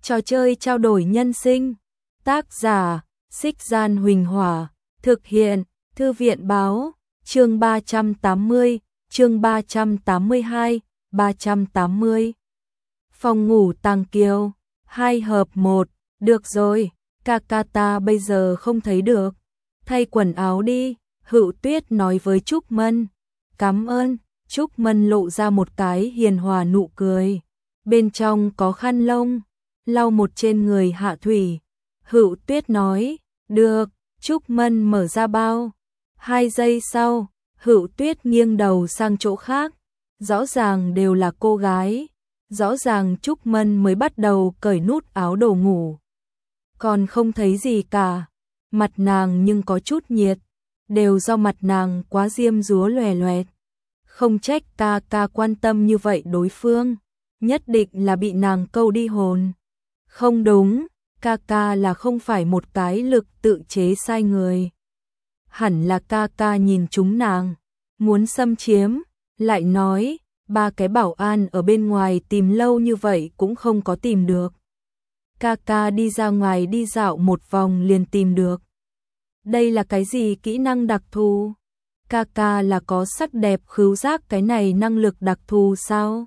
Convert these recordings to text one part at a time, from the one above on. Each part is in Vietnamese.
Trò chơi trao đổi nhân sinh. Tác giả: Xích Gian Huỳnh Hỏa. Thực hiện: Thư viện báo. Chương 380, chương 382, 380. Phòng ngủ Tàng Kiều, 2 hợp 1. Được rồi, Kakata bây giờ không thấy được. Thay quần áo đi, Hữu Tuyết nói với Trúc Mân. Cảm ơn. Trúc Mân lộ ra một cái hiền hòa nụ cười. Bên trong có khăn lông, lau một trên người Hạ Thủy. Hữu Tuyết nói, được. Trúc Mân mở ra bao. 2 giây sau, Hữu Tuyết nghiêng đầu sang chỗ khác. Rõ ràng đều là cô gái. Rõ ràng Trúc Mân mới bắt đầu cởi nút áo đồ ngủ. Còn không thấy gì cả. Mặt nàng nhưng có chút nhiệt. Đều do mặt nàng quá diêm dúa lòe loẹt. Không trách ca quan tâm như vậy đối phương. Nhất định là bị nàng câu đi hồn. Không đúng, ca là không phải một cái lực tự chế sai người. Hẳn là ca nhìn chúng nàng, muốn xâm chiếm, lại nói, 3 cái bảo an ở bên ngoài tìm lâu như vậy cũng không có tìm được. Ca đi ra ngoài đi dạo một vòng liền tìm được. Đây là cái gì kỹ năng đặc thù? Ca là có sắc đẹp khứu giác cái này năng lực đặc thù sao?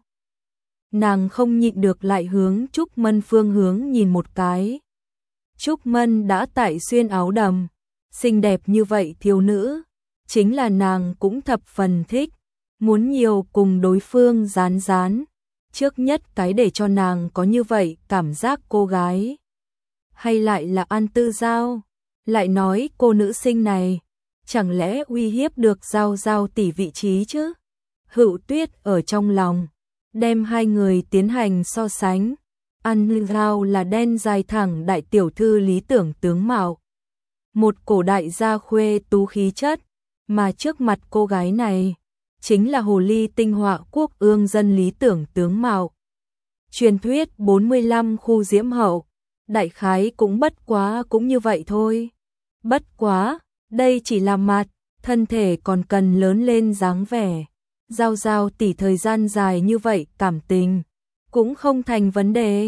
Nàng không nhịn được lại hướng Trúc Mân phương hướng nhìn một cái. Trúc Mân đã tại xuyên áo đầm, xinh đẹp như vậy thiếu nữ, chính là nàng cũng thập phần thích, muốn nhiều cùng đối phương dán dán. Trước nhất cái để cho nàng có như vậy cảm giác cô gái. Hay lại là An Tư Giao, lại nói cô nữ sinh này, chẳng lẽ uy hiếp được Giao tỷ vị trí chứ? Hữu Tuyết ở trong lòng đem hai người tiến hành so sánh. An Giao là đen dài thẳng đại tiểu thư lý tưởng tướng mạo, một cổ đại gia khuê tú khí chất, mà trước mặt cô gái này chính là hồ ly tinh họa quốc ương dân lý tưởng tướng mạo. Truyền thuyết 45 khu diễm hậu, đại khái cũng bất quá cũng như vậy thôi. Bất quá, đây chỉ là mặt, thân thể còn cần lớn lên dáng vẻ. Giao tỷ thời gian dài như vậy cảm tình cũng không thành vấn đề.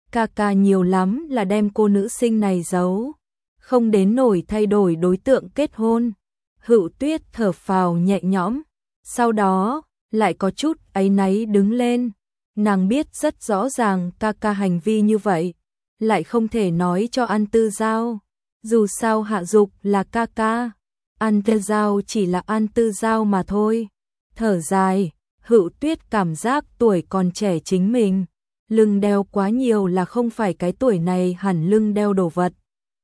Ca nhiều lắm là đem cô nữ sinh này giấu, không đến nổi thay đổi đối tượng kết hôn. Hữu Tuyết thở phào nhẹ nhõm, sau đó lại có chút áy náy đứng lên. Nàng biết rất rõ ràng ca hành vi như vậy, lại không thể nói cho An Tư Giao. Dù sao Hạ Dục là ca, An Tư Giao chỉ là An Tư Giao mà thôi. Thở dài, Hữu Tuyết cảm giác tuổi còn trẻ chính mình, lưng đeo quá nhiều là không phải cái tuổi này hẳn lưng đeo đồ vật.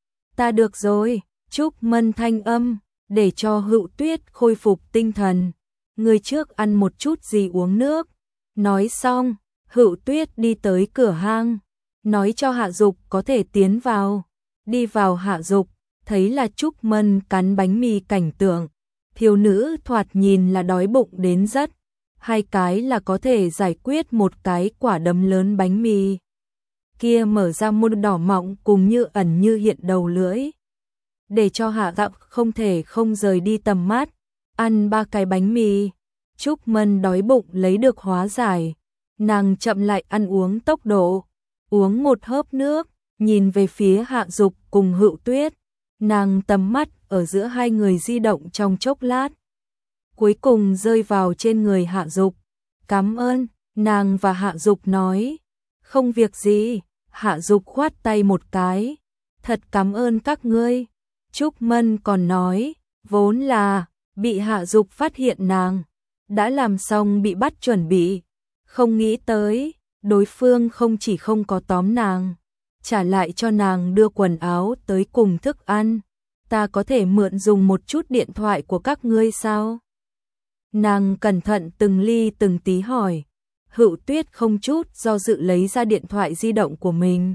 Ta được rồi, Trúc Mân thanh âm, để cho Hữu Tuyết khôi phục tinh thần. Người trước ăn một chút gì uống nước. Nói xong, Hữu Tuyết đi tới cửa hang, nói cho Hạ Dục có thể tiến vào. Đi vào Hạ Dục, thấy là Trúc Mân cắn bánh mì cảnh tượng. Thiếu nữ thoạt nhìn là đói bụng đến rất, 2 cái là có thể giải quyết một cái quả đấm lớn bánh mì. Kia mở ra môi đỏ mọng cùng như ẩn như hiện đầu lưỡi. Để cho Hạ Dạo không thể không rời đi tầm mắt, ăn 3 cái bánh mì. Trúc Mân đói bụng lấy được hóa giải, nàng chậm lại ăn uống tốc độ, uống một hớp nước, nhìn về phía Hạ Dục cùng Hữu Tuyết. Nàng tầm mắt ở giữa hai người di động trong chốc lát, cuối cùng rơi vào trên người Hạ Dục. Cảm ơn, nàng và Hạ Dục nói. Không việc gì, Hạ Dục khoát tay một cái. Thật cảm ơn các ngươi. Trúc Mân còn nói, vốn là bị Hạ Dục phát hiện nàng đã làm xong bị bắt chuẩn bị, không nghĩ tới đối phương không chỉ không có tóm nàng, trả lại cho nàng đưa quần áo tới cùng thức ăn. Ta có thể mượn dùng một chút điện thoại của các ngươi sao? Nàng cẩn thận từng ly từng tí hỏi. Hữu Tuyết không chút do dự lấy ra điện thoại di động của mình,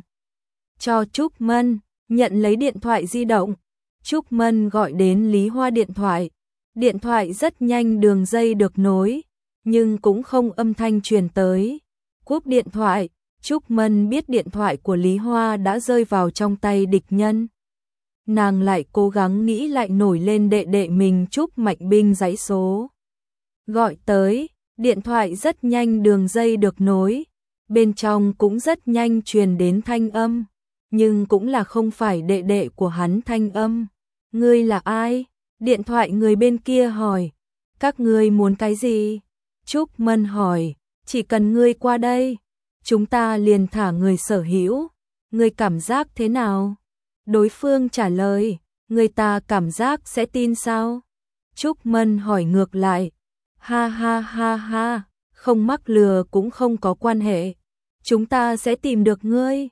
cho Trúc Mân, nhận lấy điện thoại di động. Trúc Mân gọi đến Lý Hoa điện thoại. Điện thoại rất nhanh đường dây được nối, nhưng cũng không âm thanh truyền tới. Cúp điện thoại, Trúc Mân biết điện thoại của Lý Hoa đã rơi vào trong tay địch nhân. Nàng lại cố gắng nghĩ lại nổi lên đệ mình Trúc Mạnh Binh dãy số. Gọi tới, điện thoại rất nhanh đường dây được nối. Bên trong cũng rất nhanh truyền đến thanh âm, nhưng cũng là không phải đệ đệ của hắn thanh âm. Ngươi là ai? Điện thoại người bên kia hỏi. Các ngươi muốn cái gì? Trúc Mân hỏi. Chỉ cần ngươi qua đây, chúng ta liền thả người sở hữu. Ngươi cảm giác thế nào? Đối phương trả lời. Người ta cảm giác sẽ tin sao? Trúc Mân hỏi ngược lại. Ha ha ha ha, không mắc lừa cũng không có quan hệ. Chúng ta sẽ tìm được ngươi.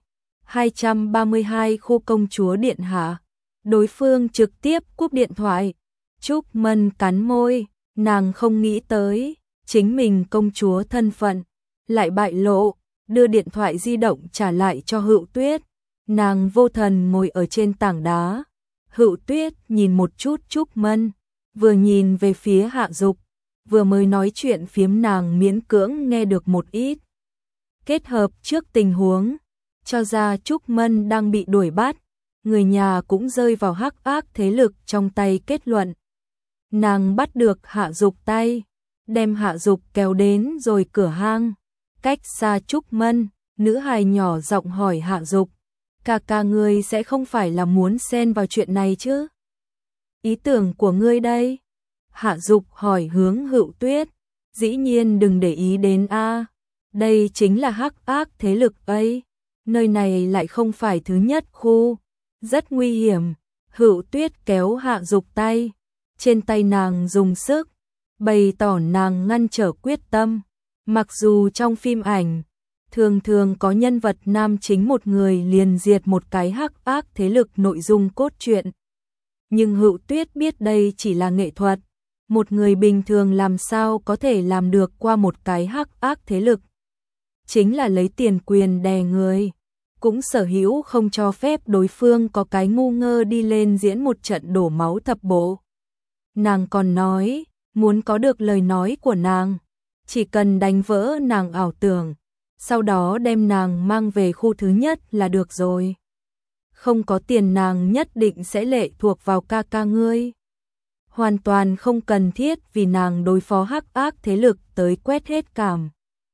232 khu công chúa điện hạ. Đối phương trực tiếp cúp điện thoại. Trúc Mân cắn môi, nàng không nghĩ tới, chính mình công chúa thân phận, lại bại lộ, đưa điện thoại di động trả lại cho Hựu Tuyết. Nàng vô thần ngồi ở trên tảng đá. Hựu Tuyết nhìn một chút Trúc Mân, vừa nhìn về phía Hạ Dục, vừa mới nói chuyện phiếm nàng miễn cưỡng nghe được một ít. Kết hợp trước tình huống, cho ra Trúc Mân đang bị đuổi bắt, người nhà cũng rơi vào hắc ác thế lực trong tay kết luận. Nàng bắt được Hạ Dục tay, đem Hạ Dục kéo đến rồi cửa hang, cách xa Trúc Mân, nữ hài nhỏ giọng hỏi Hạ Dục, ca ngươi sẽ không phải là muốn xen vào chuyện này chứ? Ý tưởng của ngươi đây? Hạ Dục hỏi hướng Hựu Tuyết, dĩ nhiên đừng để ý đến a, đây chính là hắc ác thế lực ấy, nơi này lại không phải thứ nhất khu, rất nguy hiểm. Hựu Tuyết kéo Hạ Dục tay, trên tay nàng dùng sức, bày tỏ nàng ngăn trở quyết tâm. Mặc dù trong phim ảnh, thường thường có nhân vật nam chính một người liền diệt một cái hắc ác thế lực nội dung cốt truyện. Nhưng Hựu Tuyết biết đây chỉ là nghệ thuật, một người bình thường làm sao có thể làm được qua một cái hắc ác thế lực. Chính là lấy tiền quyền đè người, cũng sở hữu không cho phép đối phương có cái ngu ngơ đi lên diễn một trận đổ máu thập bộ. Nàng còn nói, muốn có được lời nói của nàng, chỉ cần đánh vỡ nàng ảo tưởng, sau đó đem nàng mang về khu thứ nhất là được rồi. Không có tiền nàng nhất định sẽ lệ thuộc vào ca ngươi. Hoàn toàn không cần thiết vì nàng đối phó hắc ác thế lực tới quét hết cảm.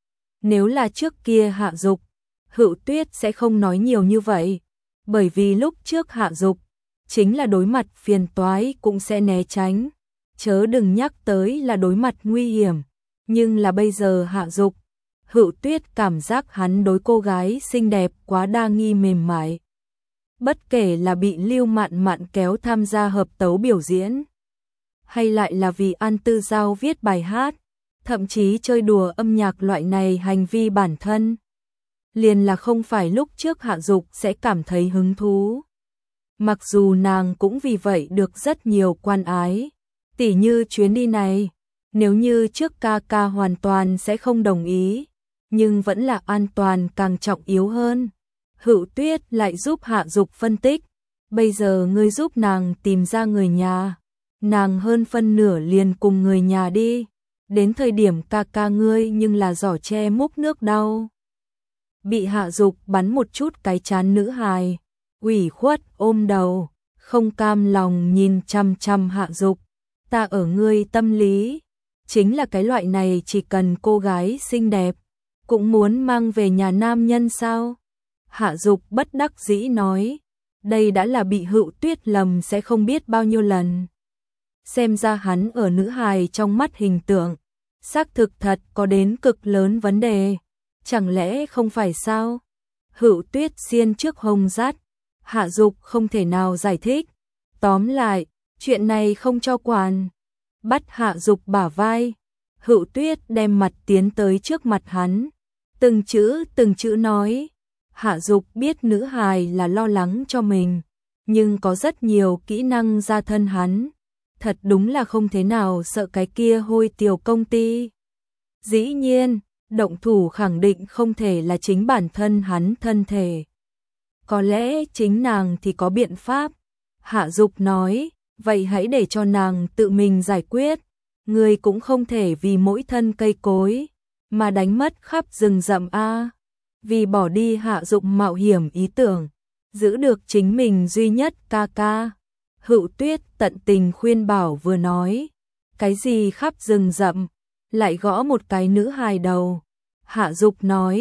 Nếu là trước kia Hạ Dục, Hựu Tuyết sẽ không nói nhiều như vậy, bởi vì lúc trước Hạ Dục chính là đối mặt phiền toái cũng sẽ né tránh, chớ đừng nhắc tới là đối mặt nguy hiểm. Nhưng là bây giờ Hạ Dục, Hựu Tuyết cảm giác hắn đối cô gái xinh đẹp quá đa nghi mềm mại. Bất kể là bị Lưu Mạn Mạn kéo tham gia hợp tấu biểu diễn, hay lại là vì An Tư Giao viết bài hát, thậm chí chơi đùa âm nhạc loại này hành vi bản thân, liền là không phải lúc trước Hạ Dục sẽ cảm thấy hứng thú. Mặc dù nàng cũng vì vậy được rất nhiều quan ái, tỉ như chuyến đi này, nếu như trước ca hoàn toàn sẽ không đồng ý, nhưng vẫn là an toàn càng trọng yếu hơn. Hựu Tuyết lại giúp Hạ Dục phân tích, bây giờ ngươi giúp nàng tìm ra người nhà, nàng hơn phân nửa liền cùng người nhà đi, đến thời điểm ca ngươi nhưng là giỏ che múc nước đau. Bị Hạ Dục bắn một chút cái trán nữ hài, ủy khuất ôm đầu, không cam lòng nhìn chăm chăm Hạ Dục. Ta ở ngươi tâm lý, chính là cái loại này chỉ cần cô gái xinh đẹp, cũng muốn mang về nhà nam nhân sao? Hạ Dục bất đắc dĩ nói, đây đã là bị Hựu Tuyết lầm sẽ không biết bao nhiêu lần. Xem ra hắn ở nữ hài trong mắt hình tượng, xác thực thật có đến cực lớn vấn đề. Chẳng lẽ không phải sao? Hựu Tuyết xiên trước hông dắt, Hạ Dục không thể nào giải thích. Tóm lại, chuyện này không cho quản. Bắt Hạ Dục bả vai, Hựu Tuyết đem mặt tiến tới trước mặt hắn, từng chữ nói. Hạ Dục biết nữ hài là lo lắng cho mình, nhưng có rất nhiều kỹ năng ra thân hắn, thật đúng là không thế nào sợ cái kia hôi tiểu công ty. Dĩ nhiên, động thủ khẳng định không thể là chính bản thân hắn thân thể. Có lẽ chính nàng thì có biện pháp. Hạ Dục nói, vậy hãy để cho nàng tự mình giải quyết. Người cũng không thể vì mỗi thân cây cối mà đánh mất khắp rừng rậm a. Vì bỏ đi Hạ Dục mạo hiểm ý tưởng, giữ được chính mình duy nhất ca. Hựu Tuyết tận tình khuyên bảo vừa nói, cái gì khắp rừng rậm, lại gõ một cái nữ hài đầu. Hạ Dục nói,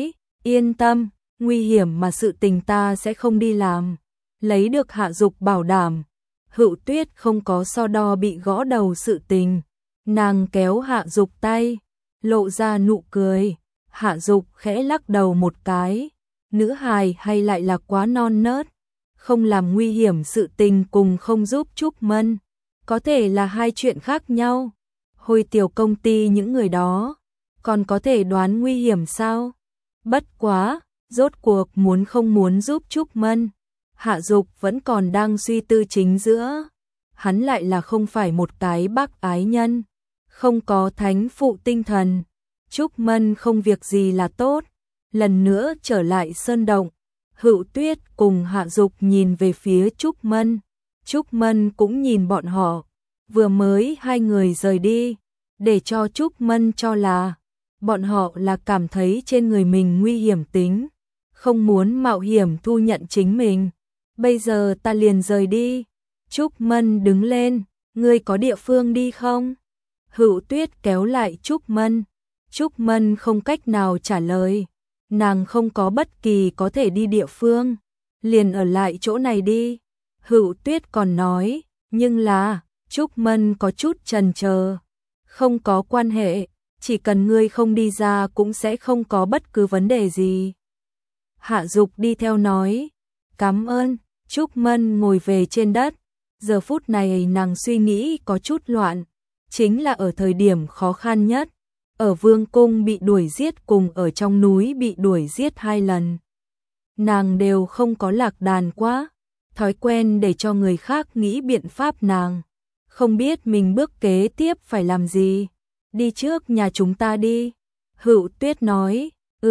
Yên tâm, nguy hiểm mà sự tình ta sẽ không đi làm. Lấy được Hạ Dục bảo đảm, Hựu Tuyết không có so đo bị gõ đầu sự tình. Nàng kéo Hạ Dục tay, lộ ra nụ cười. Hạ Dục khẽ lắc đầu một cái. Nữ hài hay lại là quá non nớt, không làm nguy hiểm sự tình cùng không giúp Trúc Mân, có thể là hai chuyện khác nhau. Hồi tiểu công ty những người đó, còn có thể đoán nguy hiểm sao? Bất quá, rốt cuộc muốn không muốn giúp Trúc Mân. Hạ Dục vẫn còn đang suy tư chính giữa. Hắn lại là không phải một cái bác ái nhân, không có thánh phụ tinh thần. Trúc Mân không việc gì là tốt. Lần nữa trở lại sơn động, Hựu Tuyết cùng Hạ Dục nhìn về phía Trúc Mân. Trúc Mân cũng nhìn bọn họ. Vừa mới hai người rời đi, để cho Trúc Mân cho là bọn họ là cảm thấy trên người mình nguy hiểm tính, không muốn mạo hiểm thu nhận chính mình. Bây giờ ta liền rời đi. Trúc Mân đứng lên, ngươi có địa phương đi không? Hựu Tuyết kéo lại Trúc Mân. Trúc Mân không cách nào trả lời. Nàng không có bất kỳ có thể đi địa phương, liền ở lại chỗ này đi. Hựu Tuyết còn nói, nhưng là, Trúc Mân có chút chần chờ. Không có quan hệ, chỉ cần ngươi không đi ra cũng sẽ không có bất cứ vấn đề gì. Hạ Dục đi theo nói, cảm ơn. Trúc Mân ngồi về trên đất. Giờ phút này nàng suy nghĩ có chút loạn, chính là ở thời điểm khó khăn nhất. Ở vương cung bị đuổi giết cùng ở trong núi bị đuổi giết 2 lần. Nàng đều không có lạc đàn quá, thói quen để cho người khác nghĩ biện pháp nàng. Không biết mình bước kế tiếp phải làm gì. Đi trước nhà chúng ta đi. Hựu Tuyết nói,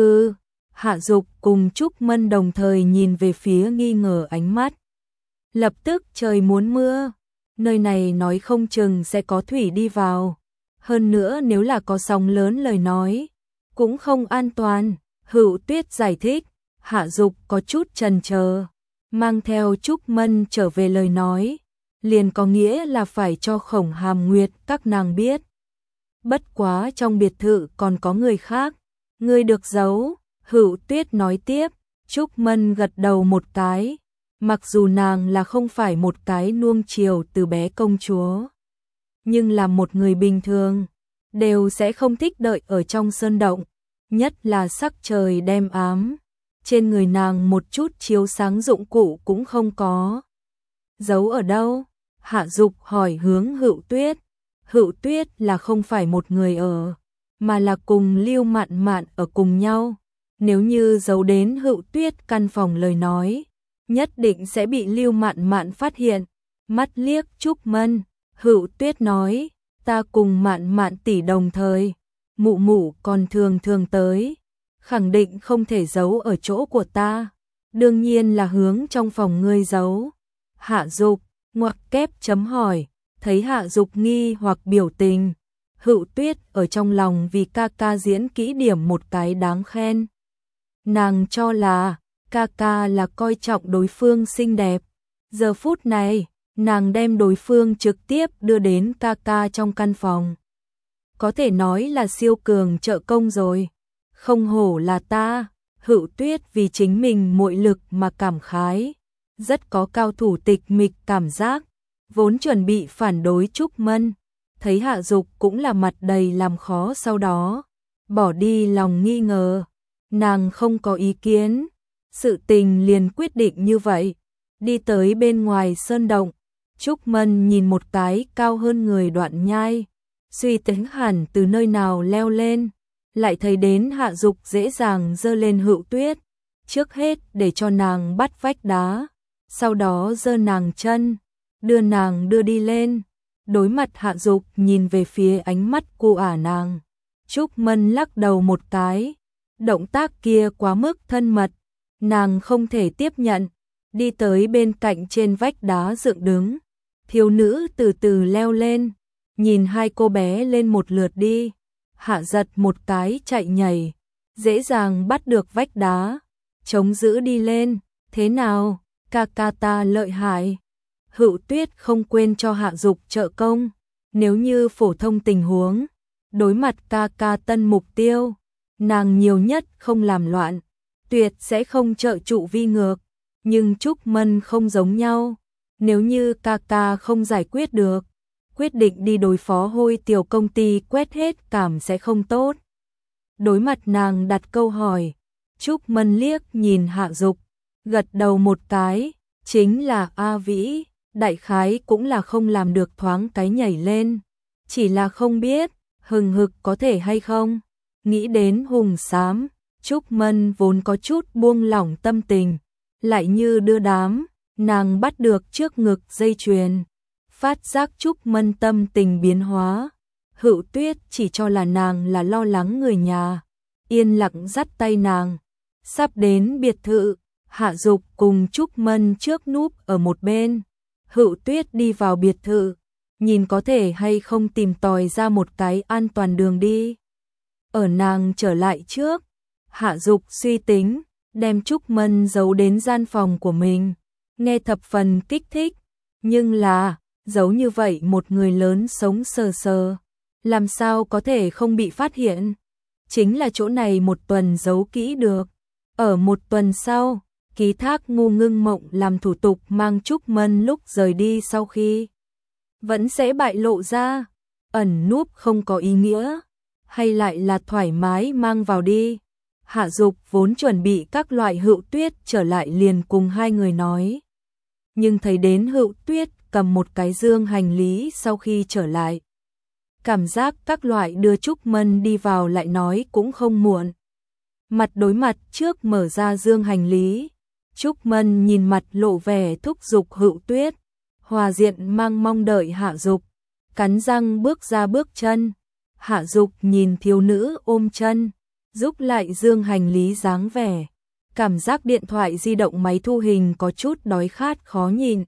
Hạ Dục cùng Trúc Mân đồng thời nhìn về phía nghi ngờ ánh mắt. Lập tức trời muốn mưa, nơi này nói không chừng sẽ có thủy đi vào. Hơn nữa nếu là có sóng lớn lời nói, cũng không an toàn. Hựu Tuyết giải thích. Hạ Dục có chút chần chờ, mang theo Trúc Mân trở về lời nói, liền có nghĩa là phải cho Khổng Hàm Nguyệt các nàng biết. Bất quá trong biệt thự còn có người khác, ngươi được giấu. Hựu Tuyết nói tiếp. Trúc Mân gật đầu một cái, mặc dù nàng là không phải một cái nuông chiều từ bé công chúa, nhưng là một người bình thường, đều sẽ không thích đợi ở trong sơn động, nhất là sắc trời đêm ám. Trên người nàng một chút chiếu sáng dụng cụ cũng không có. Giấu ở đâu? Hạ Dục hỏi hướng Hựu Tuyết. Hựu Tuyết là không phải một người ở, mà là cùng Lưu Mạn Mạn ở cùng nhau. Nếu như giấu đến Hựu Tuyết căn phòng lời nói, nhất định sẽ bị Lưu Mạn Mạn phát hiện. Mắt liếc Trúc Mân, Hựu Tuyết nói, ta cùng Mạn Mạn tỷ đồng thời, mụ mụ còn thường thường tới, khẳng định không thể giấu ở chỗ của ta, đương nhiên là hướng trong phòng ngươi giấu. Hạ Dục ngoặc kép chấm hỏi, thấy Hạ Dục nghi hoặc biểu tình, Hựu Tuyết ở trong lòng vì ca ca diễn kỹ điểm một cái đáng khen. Nàng cho là ca ca là coi trọng đối phương xinh đẹp. Giờ phút này, nàng đem đối phương trực tiếp đưa đến ca ca trong căn phòng. Có thể nói là siêu cường trợ công rồi. Không hổ là ta. Hựu Tuyết vì chính mình muội lực mà cảm khái, rất có cao thủ tịch mịch cảm giác. Vốn chuẩn bị phản đối Trúc Mân, thấy Hạ Dục cũng là mặt đầy làm khó, sau đó bỏ đi lòng nghi ngờ. Nàng không có ý kiến, sự tình liền quyết định như vậy. Đi tới bên ngoài sơn động, Trúc Mân nhìn một cái cao hơn người đoạn nhai, suy tính hẳn từ nơi nào leo lên, lại thấy đến Hạ Dục dễ dàng giơ lên Hựu Tuyết, trước hết để cho nàng bắt vách đá, sau đó giơ nàng chân, đưa nàng đưa đi lên. Đối mặt Hạ Dục nhìn về phía ánh mắt cu ả nàng, Trúc Mân lắc đầu một cái. Động tác kia quá mức thân mật, nàng không thể tiếp nhận. Đi tới bên cạnh trên vách đá dựng đứng, thiếu nữ từ từ leo lên, nhìn hai cô bé lên một lượt đi. Hạ giật một cái chạy nhảy, dễ dàng bắt được vách đá, chống giữ đi lên. Thế nào, ca ca ta lợi hại. Hựu Tuyết không quên cho Hạ Dục trợ công. Nếu như phổ thông tình huống, đối mặt ca ca tân mục tiêu, nàng nhiều nhất không làm loạn, tuyệt sẽ không trợ trụ vi ngược, nhưng Trúc Mân không giống nhau. Nếu như ca ca không giải quyết được, quyết định đi đối phó Hôi tiểu công ty quét hết cảm sẽ không tốt. Đối mặt nàng đặt câu hỏi, Trúc Mân liếc nhìn Hạ Dục, gật đầu một cái, chính là A Vĩ, đại khái cũng là không làm được thoáng cái nhảy lên, chỉ là không biết, hừng hực có thể hay không. Nghĩ đến Hùng Xám, Trúc Mân vốn có chút buông lỏng tâm tình, lại như đưa đám, nàng bắt được trước ngực dây chuyền, phát giác Trúc Mân tâm tình biến hóa. Hữu Tuyết chỉ cho là nàng là lo lắng người nhà, yên lặng dắt tay nàng. Sắp đến biệt thự, Hạ Dục cùng Trúc Mân trước núp ở một bên. Hữu Tuyết đi vào biệt thự, nhìn có thể hay không tìm tòi ra một cái an toàn đường đi. Ở nàng trở lại trước, Hạ Dục suy tính, đem Trúc Mân giấu đến gian phòng của mình, nghe thập phần kích thích, nhưng là, giấu như vậy một người lớn sống sờ sờ, làm sao có thể không bị phát hiện? Chính là chỗ này một tuần giấu kỹ được. Ở một tuần sau, ký thác Ngu Ngưng Mộng làm thủ tục mang Trúc Mân lúc rời đi sau khi vẫn sẽ bại lộ ra, ẩn núp không có ý nghĩa, hay lại là thoải mái mang vào đi. Hạ Dục vốn chuẩn bị các loại Hữu Tuyết trở lại liền cùng hai người nói. Nhưng thấy đến Hữu Tuyết cầm một cái dương hành lý sau khi trở lại. Cảm giác các loại đưa Trúc Mân đi vào lại nói cũng không muộn. Mặt đối mặt trước mở ra dương hành lý. Trúc Mân nhìn mặt lộ vẻ thúc giục Hữu Tuyết. Hòa diện mang mong đợi Hạ Dục. Cắn răng bước ra bước chân. Hạ Dục nhìn thiếu nữ ôm chân, giúp lại dương hành lý dáng vẻ. Cảm giác điện thoại di động máy thu hình có chút đói khát khó nhìn.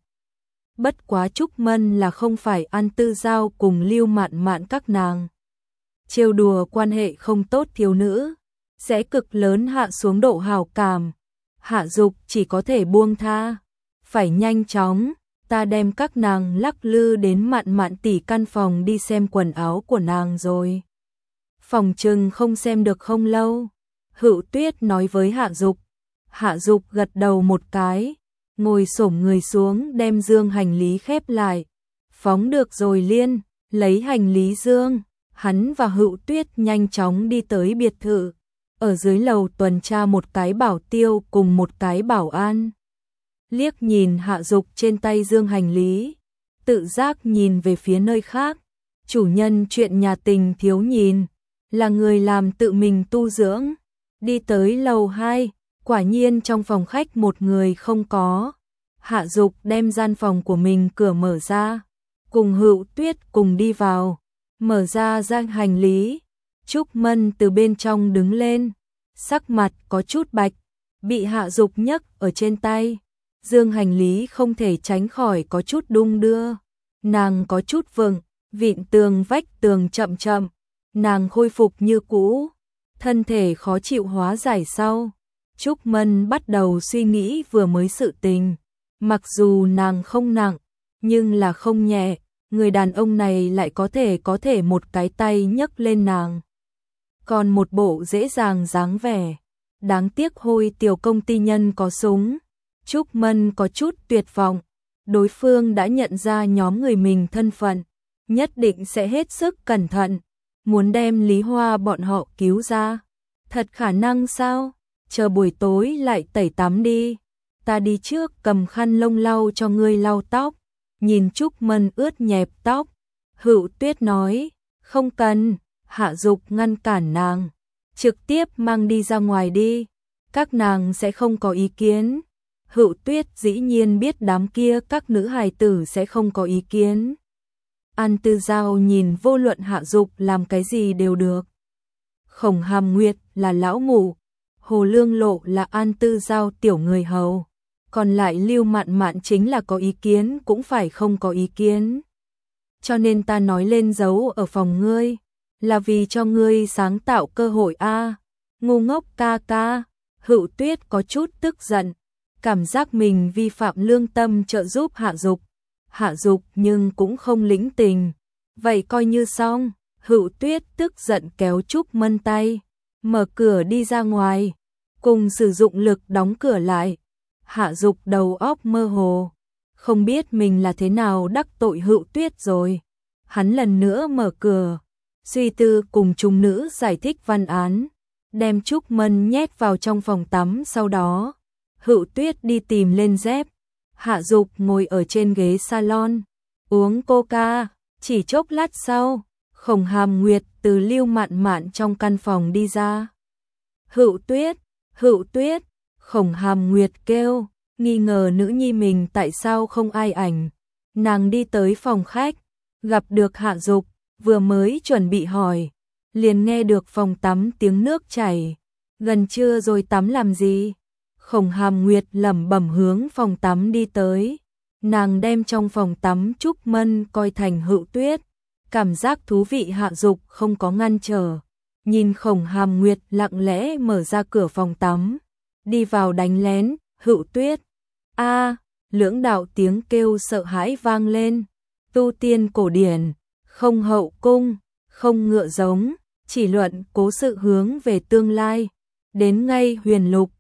Bất quá Trúc Mân là không phải An Tư Giao cùng Lưu Mạn Mạn các nàng. Trêu đùa quan hệ không tốt thiếu nữ, sẽ cực lớn hạ xuống độ hảo cảm. Hạ Dục chỉ có thể buông tha. Phải nhanh chóng, ta đem các nàng lắc lư đến Mạn Mạn tỷ căn phòng đi xem quần áo của nàng rồi. Phòng trừng không xem được không lâu. Hữu Tuyết nói với Hạ Dục. Hạ Dục gật đầu một cái, ngồi xổm người xuống đem dương hành lý khép lại. Phóng được rồi Liên, lấy hành lý dương, hắn và Hữu Tuyết nhanh chóng đi tới biệt thự. Ở dưới lầu tuần tra một cái bảo tiêu cùng một cái bảo an. Liếc nhìn Hạ Dục trên tay dương hành lý, tự giác nhìn về phía nơi khác. Chủ nhân chuyện nhà tình thiếu nhìn, là người làm tự mình tu dưỡng. Đi tới lầu 2, quả nhiên trong phòng khách một người không có. Hạ Dục đem gian phòng của mình cửa mở ra, cùng Hữu Tuyết cùng đi vào, mở ra gian hành lý. Trúc Mân từ bên trong đứng lên, sắc mặt có chút bạch, bị Hạ Dục nhấc ở trên tay. Dương hành lý không thể tránh khỏi có chút đung đưa. Nàng có chút vừng, vịn tường vách tường chậm chậm. Nàng khôi phục như cũ, thân thể khó chịu hóa giải sau. Trúc Mân bắt đầu suy nghĩ vừa mới sự tình. Mặc dù nàng không nặng, nhưng là không nhẹ. Người đàn ông này lại có thể một cái tay nhấc lên nàng. Còn một bộ dễ dàng dáng vẻ. Đáng tiếc Hôi tiểu công ty nhân có súng. Trúc Mân có chút tuyệt vọng. Đối phương đã nhận ra nhóm người mình thân phận, nhất định sẽ hết sức cẩn thận, muốn đem Lý Hoa bọn họ cứu ra. Thật khả năng sao? Chờ buổi tối lại tẩy tắm đi. Ta đi trước cầm khăn lông lau cho ngươi lau tóc. Nhìn Trúc Mân ướt nhẹp tóc, Hữu Tuyết nói, không cần. Hạ Dục ngăn cản nàng, trực tiếp mang đi ra ngoài đi, các nàng sẽ không có ý kiến. Hữu Tuyết dĩ nhiên biết đám kia các nữ hài tử sẽ không có ý kiến. An Tư Giao nhìn vô luận Hạ Dục làm cái gì đều được. Khổng Hàm Nguyệt là lão mụ, Hồ Lương Lộ là An Tư Giao tiểu người hầu, còn lại Lưu Mạn Mạn chính là có ý kiến cũng phải không có ý kiến. Cho nên ta nói lên giấu ở phòng ngươi, là vì cho ngươi sáng tạo cơ hội a. Ngu ngốc ca ca. Hữu Tuyết có chút tức giận, cảm giác mình vi phạm lương tâm trợ giúp Hạ Dục. Hạ Dục nhưng cũng không lĩnh tình. Vậy coi như xong. Hữu Tuyết tức giận kéo Trúc Mân tay, mở cửa đi ra ngoài. cùng sử dụng lực đóng cửa lại. Hạ Dục đầu óc mơ hồ, không biết mình là thế nào đắc tội Hựu Tuyết rồi. Hắn lần nữa mở cửa, suy tư cùng chúng nữ giải thích văn án, đem Trúc Mân nhét vào trong phòng tắm. Sau đó Hựu Tuyết đi tìm lên dép, Hạ Dục ngồi ở trên ghế salon uống coca. Chỉ chốc lát sau, Khổng Hàm Nguyệt từ Lưu Mạn Mạn trong căn phòng đi ra. Hựu Tuyết, Hựu Tuyết, Khổng Hàm Nguyệt kêu, nghi ngờ nữ nhi mình tại sao không ai ảnh. Nàng đi tới phòng khách, gặp được Hạ Dục, vừa mới chuẩn bị hỏi, liền nghe được phòng tắm tiếng nước chảy. Gần trưa rồi tắm làm gì? Khổng Hàm Nguyệt lẩm bẩm hướng phòng tắm đi tới. Nàng đem trong phòng tắm Trúc Mân coi thành Hựu Tuyết, cảm giác thú vị. Hạ Dục không có ngăn trở, nhìn Khổng Hàm Nguyệt lặng lẽ mở ra cửa phòng tắm, đi vào đánh lén. Hựu Tuyết, a, lưỡng đạo tiếng kêu sợ hãi vang lên. Tu tiên cổ điển, không hậu cung, không ngựa giống, chỉ luận cố sự hướng về tương lai. Đến ngay Huyền Lục,